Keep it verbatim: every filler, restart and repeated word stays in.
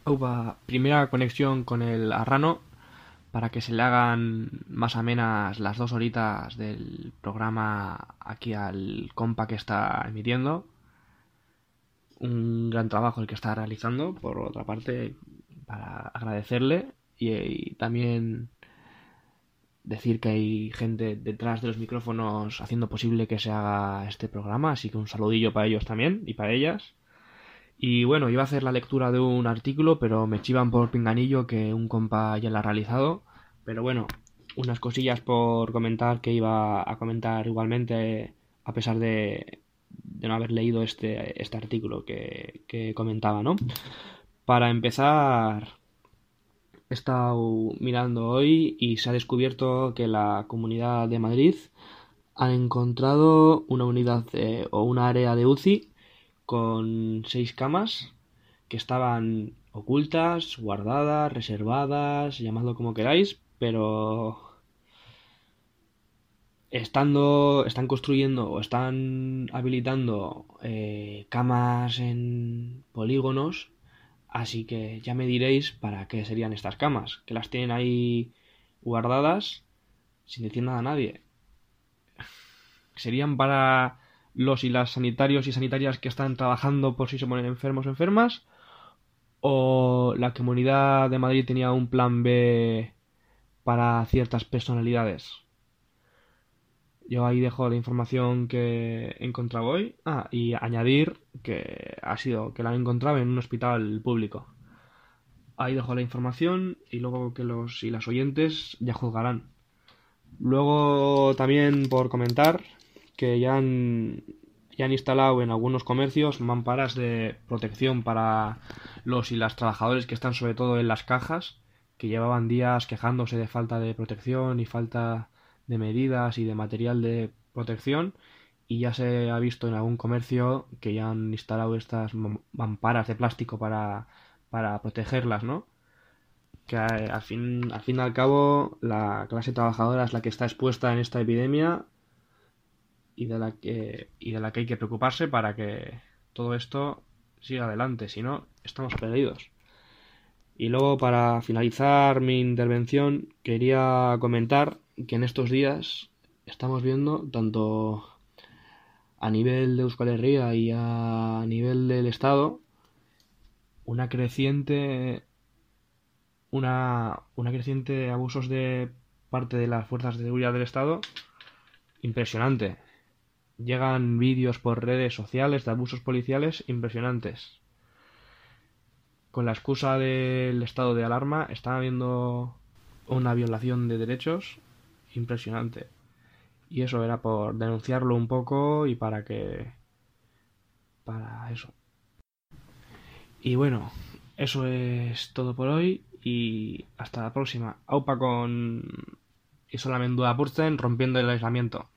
Hubo primera conexión con el Arrano para que se le hagan más amenas las dos horitas del programa aquí al compa que está emitiendo. Un gran trabajo el que está realizando, por otra parte, para agradecerle y, y también decir que hay gente detrás de los micrófonos haciendo posible que se haga este programa, así que un saludillo para ellos también y para ellas. Y bueno, iba a hacer la lectura de un artículo, pero me chivan por pinganillo que un compa ya la ha realizado. Pero bueno, unas cosillas por comentar que iba a comentar igualmente, a pesar de, de no haber leído este, este artículo que, que comentaba, ¿no? Para empezar, he estado mirando hoy y se ha descubierto que la Comunidad de Madrid ha encontrado una unidad eh, o una área de U C I con seis camas que estaban ocultas, guardadas, reservadas, llamadlo como queráis, pero estando, están construyendo o están habilitando eh, camas en polígonos, así que ya me diréis para qué serían estas camas, que las tienen ahí guardadas sin decir nada a nadie. ¿Serían para los y las sanitarios y sanitarias que están trabajando por si se ponen enfermos o enfermas? ¿O la Comunidad de Madrid tenía un plan B para ciertas personalidades? Yo ahí dejo la información que he encontrado hoy. Ah, y añadir que ha sido que la han encontrado en un hospital público. Ahí dejo la información y luego que los y las oyentes ya juzgarán. Luego también por comentar que ya han, ya han instalado en algunos comercios mamparas de protección para los y las trabajadores que están sobre todo en las cajas, que llevaban días quejándose de falta de protección y falta de medidas y de material de protección, y ya se ha visto en algún comercio que ya han instalado estas mamparas de plástico para, para protegerlas, ¿no? Que al fin, al fin y al cabo la clase trabajadora es la que está expuesta en esta epidemia y de la que, y de la que hay que preocuparse para que todo esto siga adelante, si no, estamos perdidos. Y luego, para finalizar mi intervención, quería comentar que en estos días estamos viendo, tanto a nivel de Euskal Herria y a nivel del Estado, una creciente una, una creciente abusos de parte de las fuerzas de seguridad del Estado impresionante. Llegan vídeos por redes sociales de abusos policiales impresionantes. Con la excusa del estado de alarma está habiendo una violación de derechos impresionante. Y eso era por denunciarlo un poco y para que... para eso. Y bueno, eso es todo por hoy y hasta la próxima. Aupa con isolamendu apurtzen rompiendo el aislamiento.